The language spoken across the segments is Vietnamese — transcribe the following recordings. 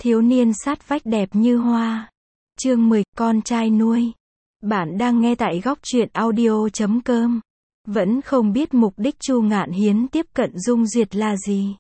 Thiếu niên sát vách đẹp như hoa. Chương 10, con trai nuôi. Bạn đang nghe tại góc truyện audio.com. Vẫn không biết mục đích Chu Ngạn Hiến tiếp cận Dung Duyệt là gì.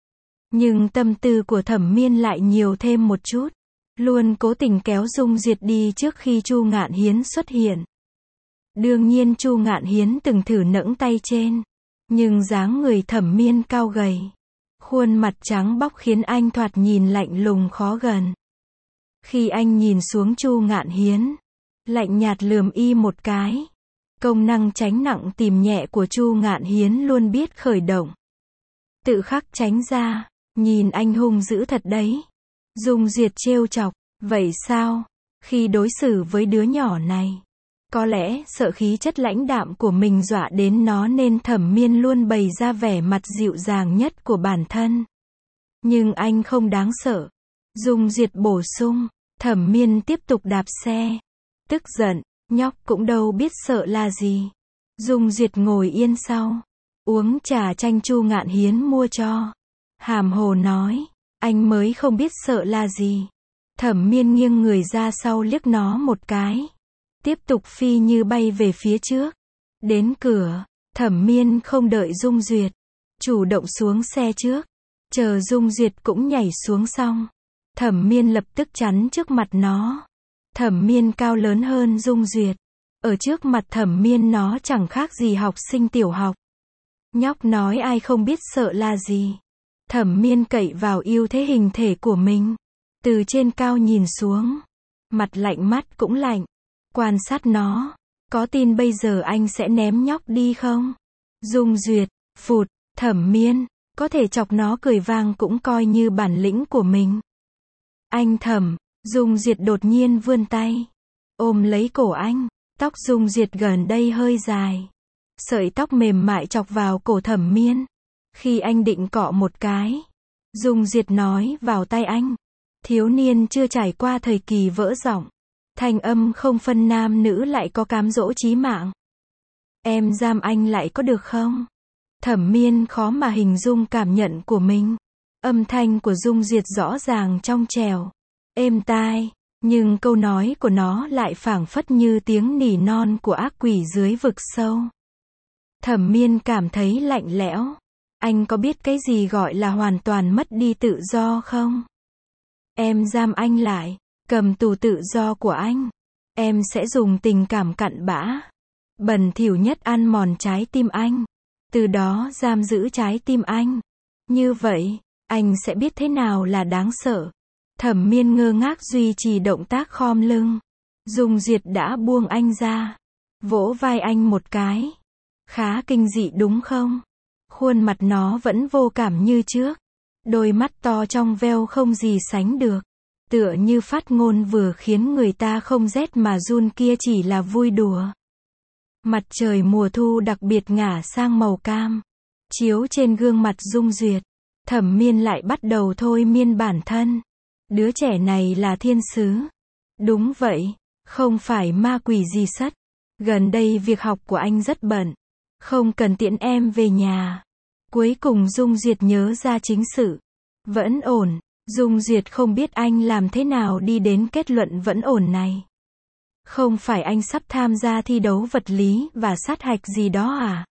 Nhưng tâm tư của Thẩm Miên lại nhiều thêm một chút. Luôn cố tình kéo Dung Duyệt đi trước khi Chu Ngạn Hiến xuất hiện. Đương nhiên Chu Ngạn Hiến từng thử nẫng tay trên. Nhưng dáng người Thẩm Miên cao gầy. Khuôn mặt trắng bóc khiến anh thoạt nhìn lạnh lùng khó gần. Khi anh nhìn xuống Chu Ngạn Hiến, lạnh nhạt lườm y một cái. Công năng tránh nặng tìm nhẹ của Chu Ngạn Hiến luôn biết khởi động. Tự khắc tránh ra, nhìn anh hung dữ thật đấy. Dung Duyệt trêu chọc, vậy sao? Khi đối xử với đứa nhỏ này, có lẽ sợ khí chất lãnh đạm của mình dọa đến nó nên Thẩm Miên luôn bày ra vẻ mặt dịu dàng nhất của bản thân. Nhưng anh không đáng sợ. Dung Duyệt bổ sung, Thẩm Miên tiếp tục đạp xe. Tức giận, nhóc cũng đâu biết sợ là gì. Dung Duyệt ngồi yên sau, uống trà chanh Chu Ngạn Hiến mua cho. Hàm hồ nói, anh mới không biết sợ là gì. Thẩm Miên nghiêng người ra sau liếc nó một cái. Tiếp tục phi như bay về phía trước. Đến cửa, Thẩm Miên không đợi Dung Duyệt, chủ động xuống xe trước. Chờ Dung Duyệt cũng nhảy xuống xong, Thẩm Miên lập tức chắn trước mặt nó. Thẩm Miên cao lớn hơn Dung Duyệt. Ở trước mặt Thẩm Miên nó chẳng khác gì học sinh tiểu học. Nhóc nói ai không biết sợ là gì. Thẩm Miên cậy vào ưu thế hình thể của mình. Từ trên cao nhìn xuống, mặt lạnh mắt cũng lạnh. Quan sát nó, có tin bây giờ anh sẽ ném nhóc đi không? Dung Duyệt, phụt, Thẩm Miên, có thể chọc nó cười vang cũng coi như bản lĩnh của mình. Anh Thẩm, Dung Duyệt đột nhiên vươn tay, ôm lấy cổ anh, tóc Dung Duyệt gần đây hơi dài. Sợi tóc mềm mại chọc vào cổ Thẩm Miên. Khi anh định cọ một cái, Dung Duyệt nói vào tai anh. Thiếu niên chưa trải qua thời kỳ vỡ giọng. Thanh âm không phân nam nữ lại có cám dỗ chí mạng. Em giam anh lại có được không? Thẩm Miên khó mà hình dung cảm nhận của mình. Âm thanh của Dung Duyệt rõ ràng trong trẻo, êm tai, nhưng câu nói của nó lại phảng phất như tiếng nỉ non của ác quỷ dưới vực sâu. Thẩm Miên cảm thấy lạnh lẽo. Anh có biết cái gì gọi là hoàn toàn mất đi tự do không? Em giam anh lại, cầm tù tự do của anh. Em sẽ dùng tình cảm cặn bã, bẩn thỉu nhất ăn mòn trái tim anh. Từ đó giam giữ trái tim anh. Như vậy, anh sẽ biết thế nào là đáng sợ. Thẩm Miên ngơ ngác duy trì động tác khom lưng. Dung Duyệt đã buông anh ra, vỗ vai anh một cái. Khá kinh dị đúng không? Khuôn mặt nó vẫn vô cảm như trước. Đôi mắt to trong veo không gì sánh được. Tựa như phát ngôn vừa khiến người ta không rét mà run kia chỉ là vui đùa. Mặt trời mùa thu đặc biệt ngả sang màu cam, chiếu trên gương mặt Dung Duyệt. Thẩm Miên lại bắt đầu thôi miên bản thân. Đứa trẻ này là thiên sứ. Đúng vậy, không phải ma quỷ gì sất. Gần đây việc học của anh rất bận, không cần tiễn em về nhà. Cuối cùng Dung Duyệt nhớ ra chính sự. Vẫn ổn. Dung Duyệt không biết anh làm thế nào đi đến kết luận vẫn ổn này. Không phải anh sắp tham gia thi đấu vật lý và sát hạch gì đó à?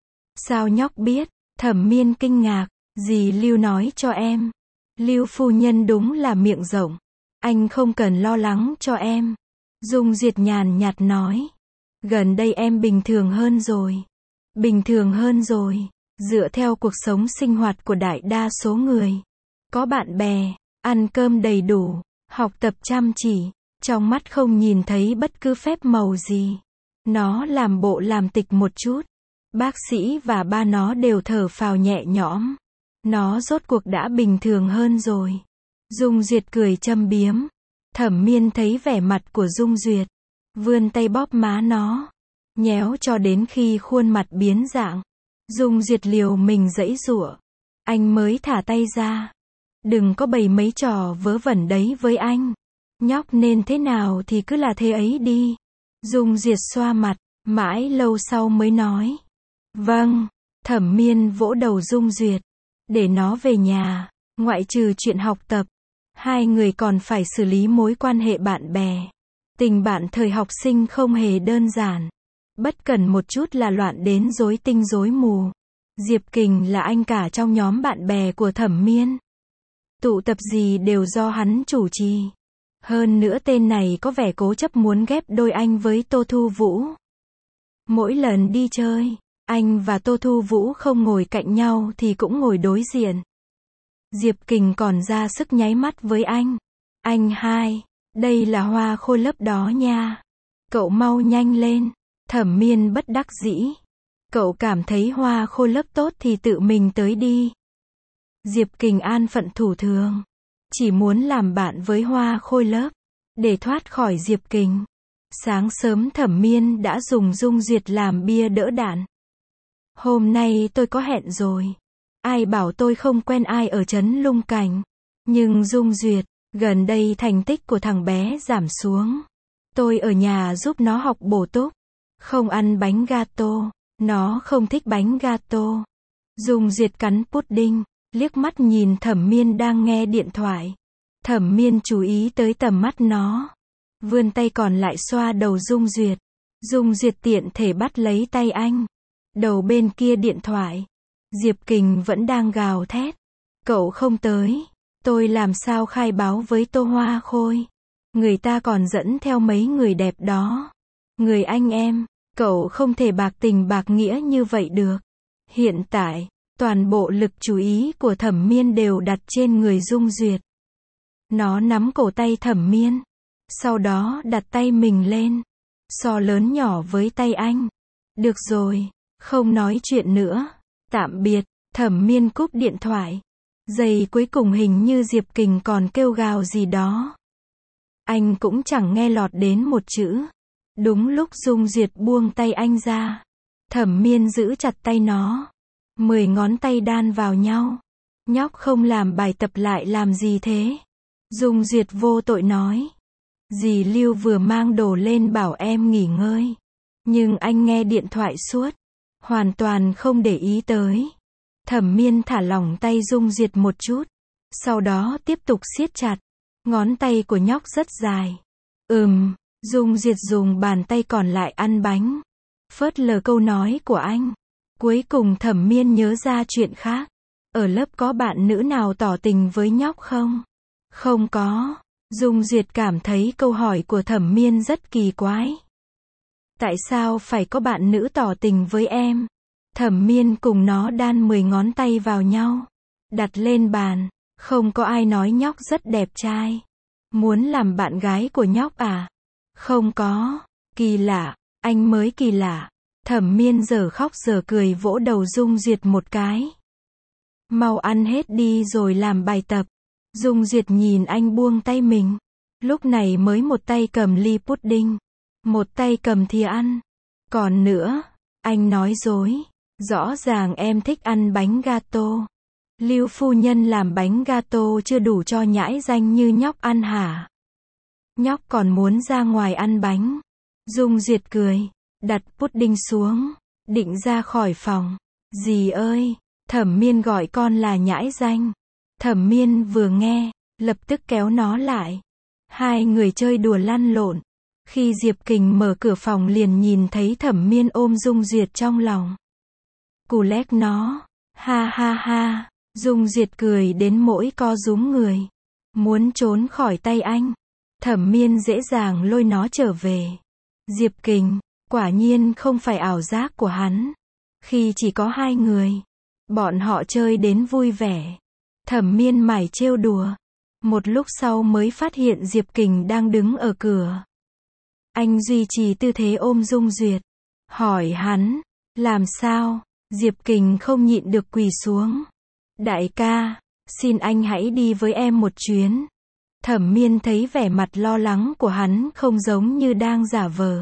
Sao nhóc biết? Thẩm Miên kinh ngạc. Dì Lưu nói cho em. Lưu phu nhân đúng là miệng rộng. Anh không cần lo lắng cho em. Dung Duyệt nhàn nhạt nói. Gần đây em bình thường hơn rồi. Bình thường hơn rồi. Dựa theo cuộc sống sinh hoạt của đại đa số người. Có bạn bè, ăn cơm đầy đủ, học tập chăm chỉ, trong mắt không nhìn thấy bất cứ phép màu gì. Nó làm bộ làm tịch một chút. Bác sĩ và ba nó đều thở phào nhẹ nhõm. Nó rốt cuộc đã bình thường hơn rồi. Dung Duyệt cười châm biếm. Thẩm Miên thấy vẻ mặt của Dung Duyệt, vươn tay bóp má nó, nhéo cho đến khi khuôn mặt biến dạng. Dung Duyệt liều mình giãy giụa. Anh mới thả tay ra. Đừng có bày mấy trò vớ vẩn đấy với anh. Nhóc nên thế nào thì cứ là thế ấy đi. Dung Duyệt xoa mặt, mãi lâu sau mới nói. Vâng. Thẩm Miên vỗ đầu Dung Duyệt. Để nó về nhà, ngoại trừ chuyện học tập, Hai người còn phải xử lý mối quan hệ bạn bè. Tình bạn thời học sinh không hề đơn giản. Bất cẩn một chút là loạn đến rối tinh rối mù. Diệp Kình là anh cả trong nhóm bạn bè của Thẩm Miên. Tụ tập gì đều do hắn chủ trì. Hơn nữa tên này có vẻ cố chấp muốn ghép đôi anh với Tô Thu Vũ. Mỗi lần đi chơi, anh và Tô Thu Vũ không ngồi cạnh nhau thì cũng ngồi đối diện. Diệp Kình còn ra sức nháy mắt với anh. Anh hai, đây là hoa khôi lớp đó nha. Cậu mau nhanh lên. Thẩm Miên bất đắc dĩ. Cậu cảm thấy hoa khôi lớp tốt thì tự mình tới đi. Diệp Kình an phận thủ thường. Chỉ muốn làm bạn với hoa khôi lớp. Để thoát khỏi Diệp Kình. Sáng sớm Thẩm Miên đã dùng Dung Duyệt làm bia đỡ đạn. Hôm nay tôi có hẹn rồi. Ai bảo tôi không quen ai ở trấn Lung Cảnh. Nhưng Dung Duyệt, gần đây thành tích của thằng bé giảm xuống. Tôi ở nhà giúp nó học bổ túc. Không ăn bánh gato. Nó không thích bánh gato. Dung Duyệt cắn pudding, liếc mắt nhìn Thẩm Miên đang nghe điện thoại. Thẩm Miên chú ý tới tầm mắt nó. Vươn tay còn lại xoa đầu Dung Duyệt. Dung Duyệt tiện thể bắt lấy tay anh. Đầu bên kia điện thoại. Diệp Kình vẫn đang gào thét. Cậu không tới. Tôi làm sao khai báo với Tô Hoa Khôi. Người ta còn dẫn theo mấy người đẹp đó. Người anh em, cậu không thể bạc tình bạc nghĩa như vậy được. Hiện tại, toàn bộ lực chú ý của Thẩm Miên đều đặt trên người Dung Duyệt. Nó nắm cổ tay Thẩm Miên. Sau đó đặt tay mình lên. So lớn nhỏ với tay anh. Được rồi, không nói chuyện nữa. Tạm biệt. Thẩm Miên cúp điện thoại. Giây cuối cùng hình như Diệp Kình còn kêu gào gì đó. Anh cũng chẳng nghe lọt đến một chữ. Đúng lúc Dung Duyệt buông tay anh ra. Thẩm Miên giữ chặt tay nó. 10 ngón tay đan vào nhau. Nhóc không làm bài tập lại làm gì thế? Dung Duyệt vô tội nói. Dì Lưu vừa mang đồ lên bảo em nghỉ ngơi. Nhưng anh nghe điện thoại suốt. Hoàn toàn không để ý tới. Thẩm Miên thả lỏng tay Dung Duyệt một chút. Sau đó tiếp tục siết chặt. Ngón tay của nhóc rất dài. Dung Duyệt dùng bàn tay còn lại ăn bánh. Phớt lờ câu nói của anh. Cuối cùng Thẩm Miên nhớ ra chuyện khác. Ở lớp có bạn nữ nào tỏ tình với nhóc không? Không có. Dung Duyệt cảm thấy câu hỏi của Thẩm Miên rất kỳ quái. Tại sao phải có bạn nữ tỏ tình với em? Thẩm Miên cùng nó đan 10 ngón tay vào nhau. Đặt lên bàn. Không có ai nói nhóc rất đẹp trai. Muốn làm bạn gái của nhóc à? Không có. Kỳ lạ. Anh mới kỳ lạ. Thẩm Miên giờ khóc giờ cười vỗ đầu Dung Duyệt một cái. Mau ăn hết đi rồi làm bài tập. Dung Duyệt nhìn anh buông tay mình. Lúc này mới một tay cầm ly pudding. Một tay cầm thìa ăn. Còn nữa, anh nói dối. Rõ ràng em thích ăn bánh gato. Lưu phu nhân làm bánh gato chưa đủ cho nhãi danh như nhóc ăn hả? Nhóc còn muốn ra ngoài ăn bánh. Dung Duyệt cười. Đặt pudding xuống. Định ra khỏi phòng. Dì ơi, Thẩm Miên gọi con là nhãi danh. Thẩm Miên vừa nghe, lập tức kéo nó lại. Hai người chơi đùa lăn lộn. Khi Diệp Kình mở cửa phòng liền nhìn thấy Thẩm Miên ôm Dung Duyệt trong lòng. Cù lét nó. Ha ha ha. Dung Duyệt cười đến mỗi co rúm người. Muốn trốn khỏi tay anh. Thẩm Miên dễ dàng lôi nó trở về. Diệp Kình, quả nhiên không phải ảo giác của hắn. Khi chỉ có hai người, bọn họ chơi đến vui vẻ. Thẩm Miên mải trêu đùa. Một lúc sau mới phát hiện Diệp Kình đang đứng ở cửa. Anh duy trì tư thế ôm Dung Duyệt. Hỏi hắn, làm sao? Diệp Kình không nhịn được quỳ xuống. Đại ca, xin anh hãy đi với em một chuyến. Thẩm Miên thấy vẻ mặt lo lắng của hắn không giống như đang giả vờ.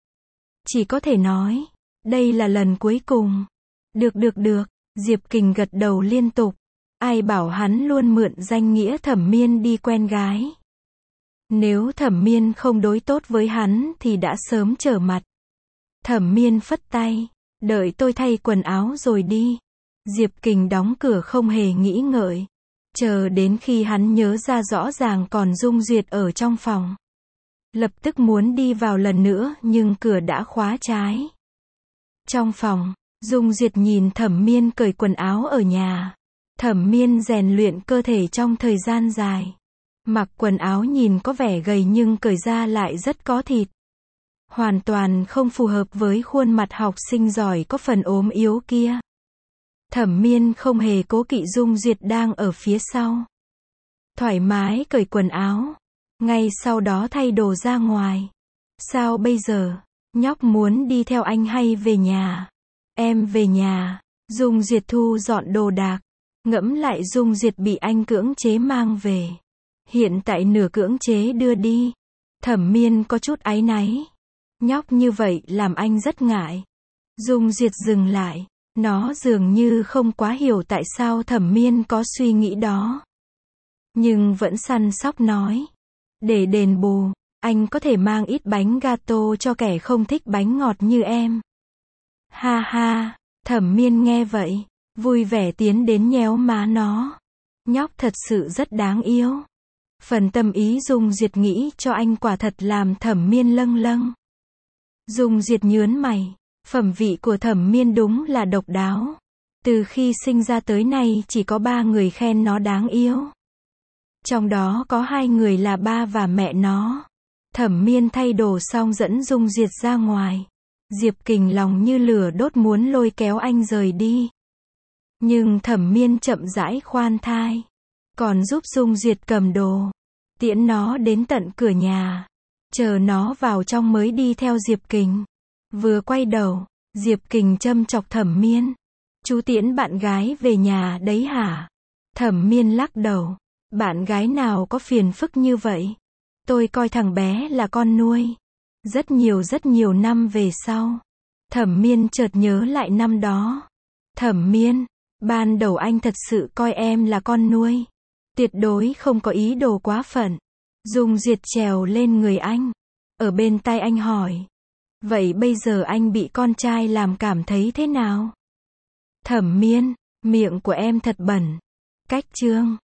Chỉ có thể nói, đây là lần cuối cùng. Được. Diệp Kình gật đầu liên tục. Ai bảo hắn luôn mượn danh nghĩa Thẩm Miên đi quen gái. Nếu Thẩm Miên không đối tốt với hắn thì đã sớm trở mặt. Thẩm Miên phất tay. Đợi tôi thay quần áo rồi đi. Diệp Kình đóng cửa không hề nghĩ ngợi. Chờ đến khi hắn nhớ ra rõ ràng còn Dung Duyệt ở trong phòng. Lập tức muốn đi vào lần nữa nhưng cửa đã khóa trái. Trong phòng, Dung Duyệt nhìn Thẩm Miên cởi quần áo ở nhà. Thẩm Miên rèn luyện cơ thể trong thời gian dài. Mặc quần áo nhìn có vẻ gầy nhưng cởi ra lại rất có thịt. Hoàn toàn không phù hợp với khuôn mặt học sinh giỏi có phần ốm yếu kia. Thẩm Miên không hề cố kỵ Dung Duyệt đang ở phía sau. Thoải mái cởi quần áo. Ngay sau đó thay đồ ra ngoài. Sao bây giờ? Nhóc muốn đi theo anh hay về nhà? Em về nhà. Dung Duyệt thu dọn đồ đạc. Ngẫm lại Dung Duyệt bị anh cưỡng chế mang về. Hiện tại nửa cưỡng chế đưa đi. Thẩm Miên có chút áy náy. Nhóc như vậy làm anh rất ngại. Dung Duyệt dừng lại. Nó dường như không quá hiểu tại sao Thẩm Miên có suy nghĩ đó. Nhưng vẫn săn sóc nói. Để đền bù, anh có thể mang ít bánh gato cho kẻ không thích bánh ngọt như em. Ha ha, Thẩm Miên nghe vậy, vui vẻ tiến đến nhéo má nó. Nhóc thật sự rất đáng yêu. Phần tâm ý Dung Duyệt nghĩ cho anh quả thật làm Thẩm Miên lâng lâng. Dung Duyệt nhớn mày, phẩm vị của Thẩm Miên đúng là độc đáo. Từ khi sinh ra tới nay chỉ có 3 người khen nó đáng yêu. Trong đó có 2 người là ba và mẹ nó. Thẩm Miên thay đồ xong dẫn Dung Duyệt ra ngoài. Diệp Kình lòng như lửa đốt muốn lôi kéo anh rời đi. Nhưng Thẩm Miên chậm rãi khoan thai. Còn giúp Dung Duyệt cầm đồ. Tiễn nó đến tận cửa nhà. Chờ nó vào trong mới đi theo Diệp Kình. Vừa quay đầu, Diệp Kình châm chọc Thẩm Miên. Chú tiễn bạn gái về nhà đấy hả? Thẩm Miên lắc đầu. Bạn gái nào có phiền phức như vậy? Tôi coi thằng bé là con nuôi. Rất nhiều năm về sau. Thẩm Miên chợt nhớ lại năm đó. Thẩm Miên, ban đầu anh thật sự coi em là con nuôi. Tuyệt đối không có ý đồ quá phận. Dung Duyệt trèo lên người anh. Ở bên tai anh hỏi. Vậy bây giờ anh bị con trai làm cảm thấy thế nào? Thẩm Miên, miệng của em thật bẩn. Cách chương